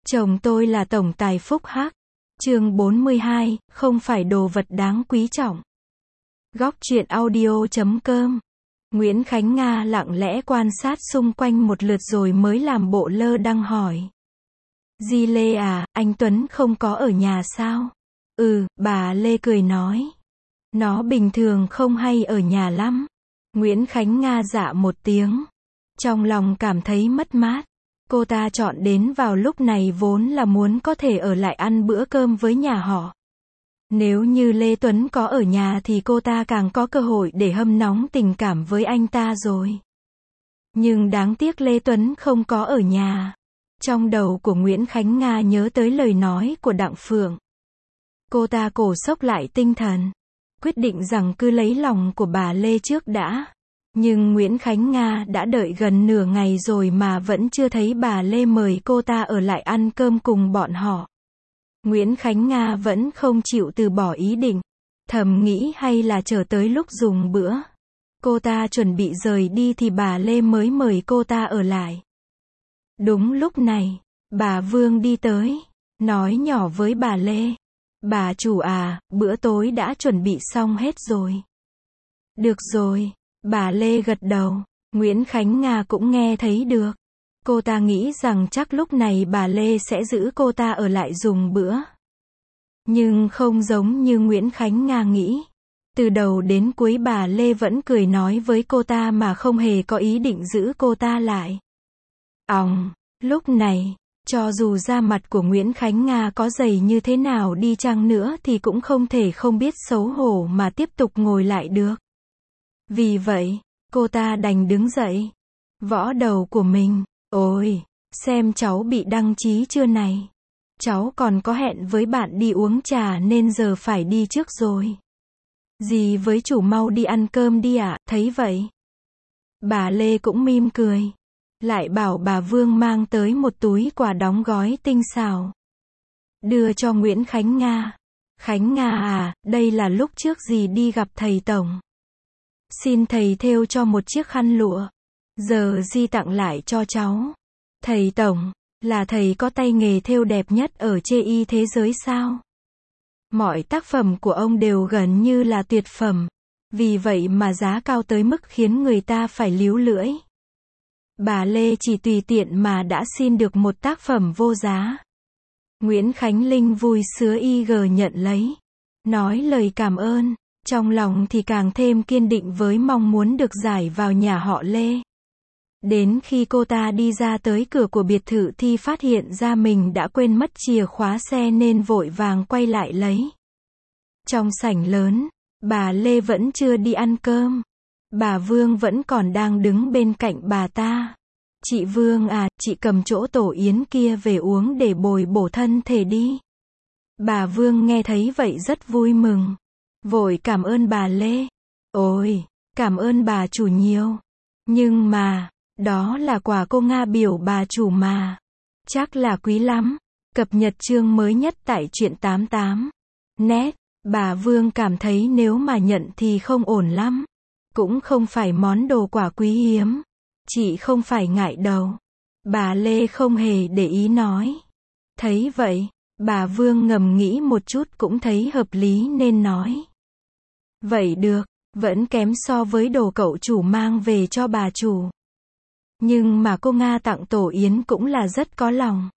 Chồng tôi là tổng tài phúc hắc. Chương 42, không phải đồ vật đáng quý trọng. Góc truyện audio.com. Nguyễn Khánh Nga lặng lẽ quan sát xung quanh một lượt rồi mới làm bộ lơ đăng hỏi. Di Lê à, anh Tuấn không có ở nhà sao? Bà Lê cười nói. Nó bình thường không hay ở nhà lắm. Nguyễn Khánh Nga dạ một tiếng. Trong lòng cảm thấy mất mát. Cô ta chọn đến vào lúc này vốn là muốn có thể ở lại ăn bữa cơm với nhà họ. Nếu như Lê Tuấn có ở nhà thì cô ta càng có cơ hội để hâm nóng tình cảm với anh ta rồi. Nhưng đáng tiếc Lê Tuấn không có ở nhà. Trong đầu của Nguyễn Khánh Nga nhớ tới lời nói của Đặng Phượng. Cô ta cổ xốc lại tinh thần. Quyết định rằng cứ lấy lòng của bà Lê trước đã. Nhưng Nguyễn Khánh Nga đã đợi gần nửa ngày rồi mà vẫn chưa thấy bà Lê mời cô ta ở lại ăn cơm cùng bọn họ. Nguyễn Khánh Nga vẫn không chịu từ bỏ ý định. Thầm nghĩ hay là chờ tới lúc dùng bữa. Cô ta chuẩn bị rời đi thì bà Lê mới mời cô ta ở lại. Đúng lúc này, bà Vương đi tới, nói nhỏ với bà Lê. Bà chủ à, bữa tối đã chuẩn bị xong hết rồi. Được rồi. Bà Lê gật đầu. Nguyễn Khánh Nga cũng nghe thấy được. Cô ta nghĩ rằng chắc lúc này bà Lê sẽ giữ cô ta ở lại dùng bữa. Nhưng không giống như Nguyễn Khánh Nga nghĩ. Từ đầu đến cuối bà Lê vẫn cười nói với cô ta mà không hề có ý định giữ cô ta lại. Lúc này, cho dù da mặt của Nguyễn Khánh Nga có dày như thế nào đi chăng nữa thì cũng không thể không biết xấu hổ mà tiếp tục ngồi lại được. Vì vậy, cô ta đành đứng dậy. Võ đầu của mình. Ôi, xem cháu bị đăng chí chưa này. Cháu còn có hẹn với bạn đi uống trà nên giờ phải đi trước rồi. Dì với chủ mau đi ăn cơm đi ạ, thấy vậy. Bà Lê cũng mỉm cười. Lại bảo bà Vương mang tới một túi quà đóng gói tinh xảo. Đưa cho Nguyễn Khánh Nga. Khánh Nga à, đây là lúc trước dì đi gặp thầy Tổng. Xin thầy thêu cho một chiếc khăn lụa. Giờ di tặng lại cho cháu. Thầy Tổng, là thầy có tay nghề thêu đẹp nhất ở chê y thế giới sao? Mọi tác phẩm của ông đều gần như là tuyệt phẩm. Vì vậy mà giá cao tới mức khiến người ta phải líu lưỡi. Bà Lê chỉ tùy tiện mà đã xin được một tác phẩm vô giá. Nguyễn Khánh Linh vui sướng nhận lấy. Nói lời cảm ơn. Trong lòng thì càng thêm kiên định với mong muốn được giải vào nhà họ Lê. Đến khi cô ta đi ra tới cửa của biệt thự thì phát hiện ra mình đã quên mất chìa khóa xe nên vội vàng quay lại lấy. Trong sảnh lớn, bà Lê vẫn chưa đi ăn cơm. Bà Vương vẫn còn đang đứng bên cạnh bà ta. Chị Vương à, chị cầm chỗ tổ yến kia về uống để bồi bổ thân thể đi. Bà Vương nghe thấy vậy rất vui mừng. Vội cảm ơn bà Lê. Ôi, cảm ơn bà chủ nhiều. Nhưng mà, đó là quà cô Nga biểu bà chủ mà. Chắc là quý lắm. Cập nhật chương mới nhất tại truyện 88. Net, bà Vương cảm thấy nếu mà nhận thì không ổn lắm. Cũng không phải món đồ quà quý hiếm. Chị không phải ngại đâu. Bà Lê không hề để ý nói. Thấy vậy, bà Vương ngầm nghĩ một chút cũng thấy hợp lý nên nói. Vậy được, vẫn kém so với đồ cậu chủ mang về cho bà chủ. Nhưng mà cô Nga tặng tổ yến cũng là rất có lòng.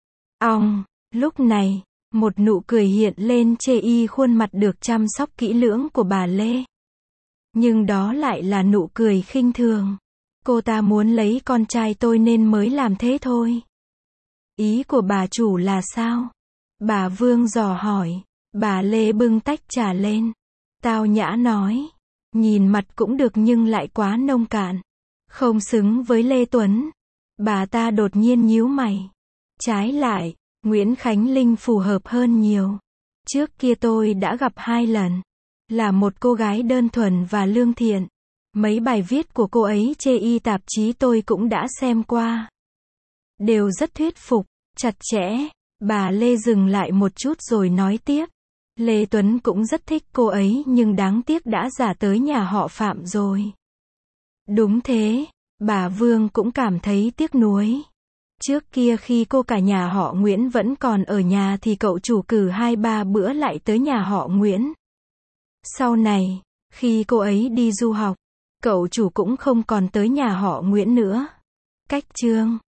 Lúc này, một nụ cười hiện lên chê y khuôn mặt được chăm sóc kỹ lưỡng của bà Lê. Nhưng đó lại là nụ cười khinh thường. Cô ta muốn lấy con trai tôi nên mới làm thế thôi. Ý của bà chủ là sao? Bà Vương dò hỏi. Bà Lê bưng tách trà lên. Tao nhã nói. Nhìn mặt cũng được nhưng lại quá nông cạn. Không xứng với Lê Tuấn. Bà ta đột nhiên nhíu mày. Trái lại, Nguyễn Khánh Linh phù hợp hơn nhiều. Trước kia tôi đã gặp 2 lần. Là một cô gái đơn thuần và lương thiện. Mấy bài viết của cô ấy chê y tạp chí tôi cũng đã xem qua. Đều rất thuyết phục, chặt chẽ. Bà Lê dừng lại một chút rồi nói tiếp. Lê Tuấn cũng rất thích cô ấy nhưng đáng tiếc đã gả tới nhà họ Phạm rồi. Đúng thế, bà Vương cũng cảm thấy tiếc nuối. Trước kia khi cô cả nhà họ Nguyễn vẫn còn ở nhà thì cậu chủ cử 2-3 bữa lại tới nhà họ Nguyễn. Sau này, khi cô ấy đi du học, cậu chủ cũng không còn tới nhà họ Nguyễn nữa. Cách chương